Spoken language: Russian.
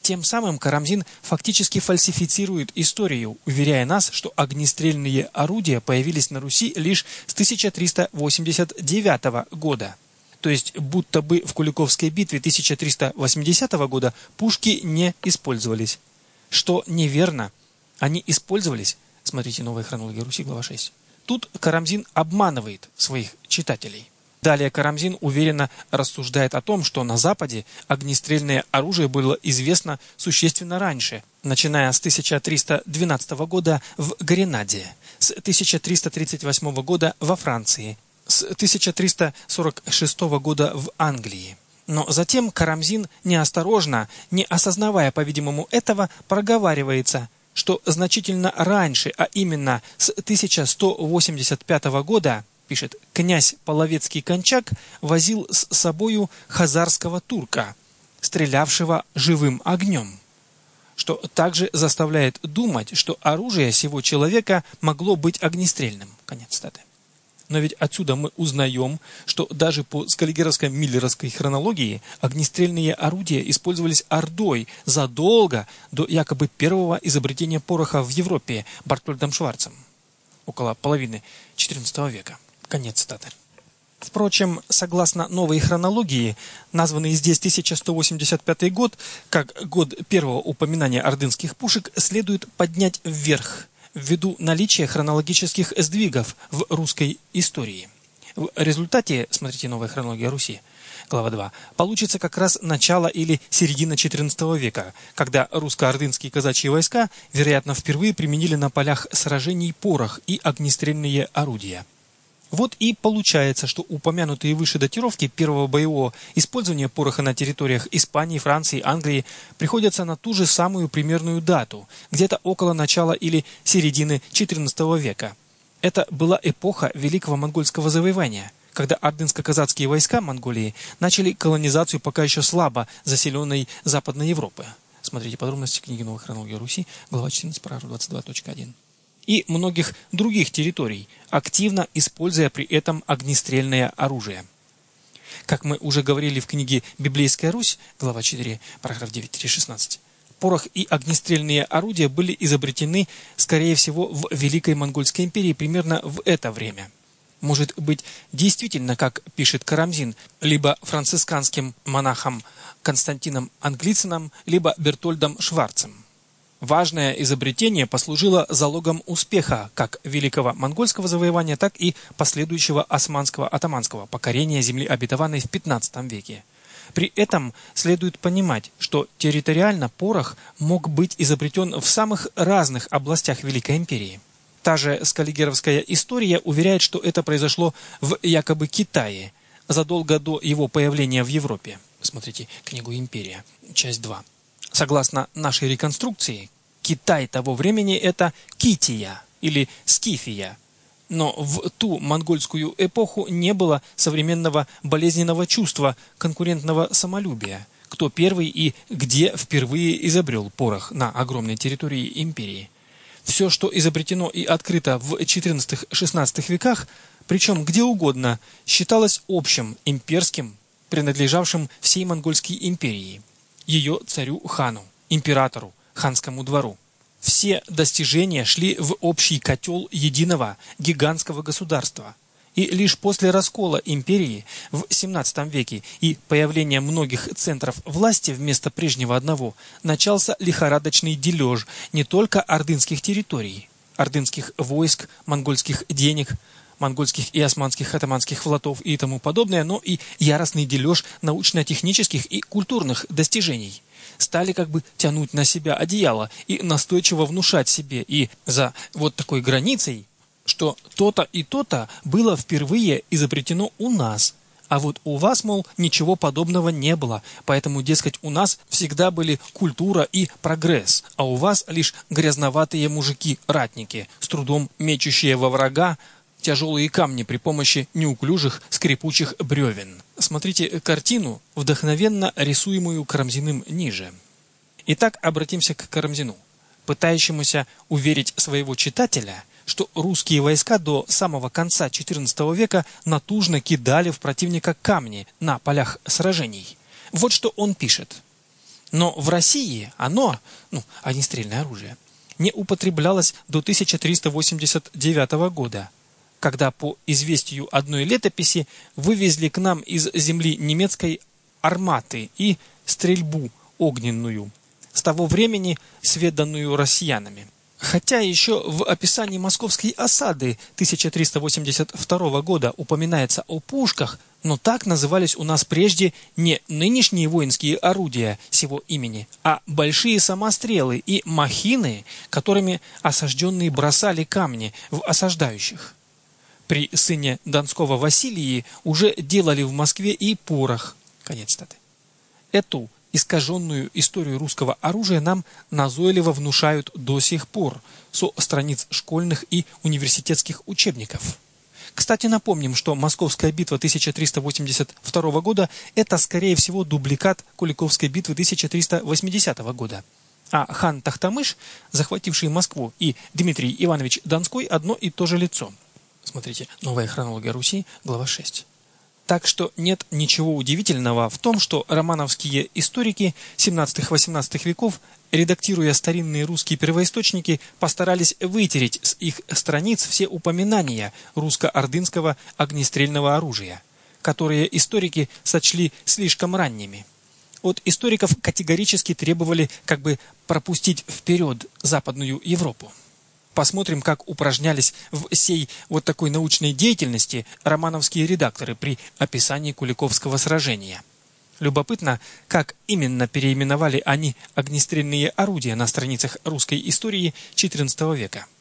Тем самым Карамзин фактически фальсифицирует историю, уверяя нас, что огнестрельные орудия появились на Руси лишь с 1389 года. То есть, будто бы в Куликовской битве 1380 года пушки не использовались. Что неверно. Они использовались. Смотрите «Новая хронология Руси», глава 6. Тут Карамзин обманывает своих читателей. Далее Карамзин уверенно рассуждает о том, что на Западе огнестрельное оружие было известно существенно раньше, начиная с 1312 года в Гренаде, с 1338 года во Франции, с 1346 года в Англии. Но затем Карамзин неосторожно, не осознавая, по-видимому, этого, проговаривается, что значительно раньше, а именно с 1185 года, пишет, князь Половецкий-Кончак возил с собою хазарского турка, стрелявшего живым огнем, что также заставляет думать, что оружие сего человека могло быть огнестрельным. Конец цитаты. Но ведь отсюда мы узнаем, что даже по скаллигеровско-миллеровской хронологии огнестрельные орудия использовались Ордой задолго до якобы первого изобретения пороха в Европе Бартольдом Шварцем, около половины XIV века. Конец цитаты. Впрочем, согласно новой хронологии, названный здесь 1185 год, как год первого упоминания ордынских пушек, следует поднять вверх, ввиду наличия хронологических сдвигов в русской истории. В результате, смотрите «Новая хронология Руси», глава 2, получится как раз начало или середина XIV века, когда русско-ордынские казачьи войска, вероятно, впервые применили на полях сражений порох и огнестрельные орудия. Вот и получается, что упомянутые выше датировки первого боевого использования пороха на территориях Испании, Франции, Англии приходятся на ту же самую примерную дату, где-то около начала или середины XIV века. Это была эпоха Великого монгольского завоевания, когда ордынско-казацкие войска Монголии начали колонизацию пока еще слабо заселенной Западной Европы. Смотрите подробности книги «Новая хронология Руси», глава 14, параграф 22.1. И многих других территорий, активно используя при этом огнестрельное оружие. Как мы уже говорили в книге «Библейская Русь», глава 4, параграф 9-16, порох и огнестрельные орудия были изобретены, скорее всего, в Великой Монгольской империи примерно в это время. Может быть, действительно, как пишет Карамзин, либо францисканским монахом Константином Англиценом, либо Бертольдом Шварцем. Важное изобретение послужило залогом успеха как Великого монгольского завоевания, так и последующего османского атаманского покорения земли обетованной в XV веке. При этом следует понимать, что территориально порох мог быть изобретен в самых разных областях Великой империи. Та же скаллигеровская история уверяет, что это произошло в якобы Китае, задолго до его появления в Европе. Смотрите книгу «Империя», часть 2. Согласно нашей реконструкции, Китай того времени – это Кития или Скифия. Но в ту монгольскую эпоху не было современного болезненного чувства конкурентного самолюбия. Кто первый и где впервые изобрел порох на огромной территории империи. Все, что изобретено и открыто в XIV-XVI веках, причем где угодно, считалось общим, имперским, принадлежавшим всей монгольской империи. Ее царю-хану, императору, ханскому двору. Все достижения шли в общий котел единого гигантского государства. И лишь после раскола империи в XVII веке и появления многих центров власти вместо прежнего одного начался лихорадочный дележ не только ордынских территорий, ордынских войск, монгольских денег, монгольских и османских атаманских флотов и тому подобное, но и яростный дележ научно-технических и культурных достижений. Стали как бы тянуть на себя одеяло и настойчиво внушать себе и за вот такой границей, что то-то и то-то было впервые изобретено у нас, а вот у вас, мол, ничего подобного не было, поэтому, дескать, у нас всегда были культура и прогресс, а у вас лишь грязноватые мужики-ратники, с трудом мечущие во врага тяжелые камни при помощи неуклюжих скрипучих бревен. Смотрите картину, вдохновенно рисуемую Карамзиным ниже. Итак, обратимся к Карамзину, пытающемуся уверить своего читателя, что русские войска до самого конца XIV века натужно кидали в противника камни на полях сражений. Вот что он пишет. Но в России огнестрельное оружие, не употреблялось до 1389 года, когда по известию одной летописи вывезли к нам из земли немецкой арматы и стрельбу огненную, с того времени сведанную россиянами. Хотя еще в описании московской осады 1382 года упоминается о пушках, но так назывались у нас прежде не нынешние воинские орудия сего имени, а большие самострелы и махины, которыми осажденные бросали камни в осаждающих. При сыне Донского Василии уже делали в Москве и порох. Конец цитаты. Эту искаженную историю русского оружия нам назойливо внушают до сих пор со страниц школьных и университетских учебников. Кстати, напомним, что Московская битва 1382 года – это, скорее всего, дубликат Куликовской битвы 1380 года. А хан Тохтамыш, захвативший Москву, и Дмитрий Иванович Донской – одно и то же лицо. Смотрите, «Новая хронология Руси», глава 6. Так что нет ничего удивительного в том, что романовские историки 17-18 веков, редактируя старинные русские первоисточники, постарались вытереть с их страниц все упоминания русско-ордынского огнестрельного оружия, которые историки сочли слишком ранними. От историков категорически требовали как бы пропустить вперед Западную Европу. Посмотрим, как упражнялись в сей вот такой научной деятельности романовские редакторы при описании Куликовского сражения. Любопытно, как именно переименовали они огнестрельные орудия на страницах русской истории XIV века.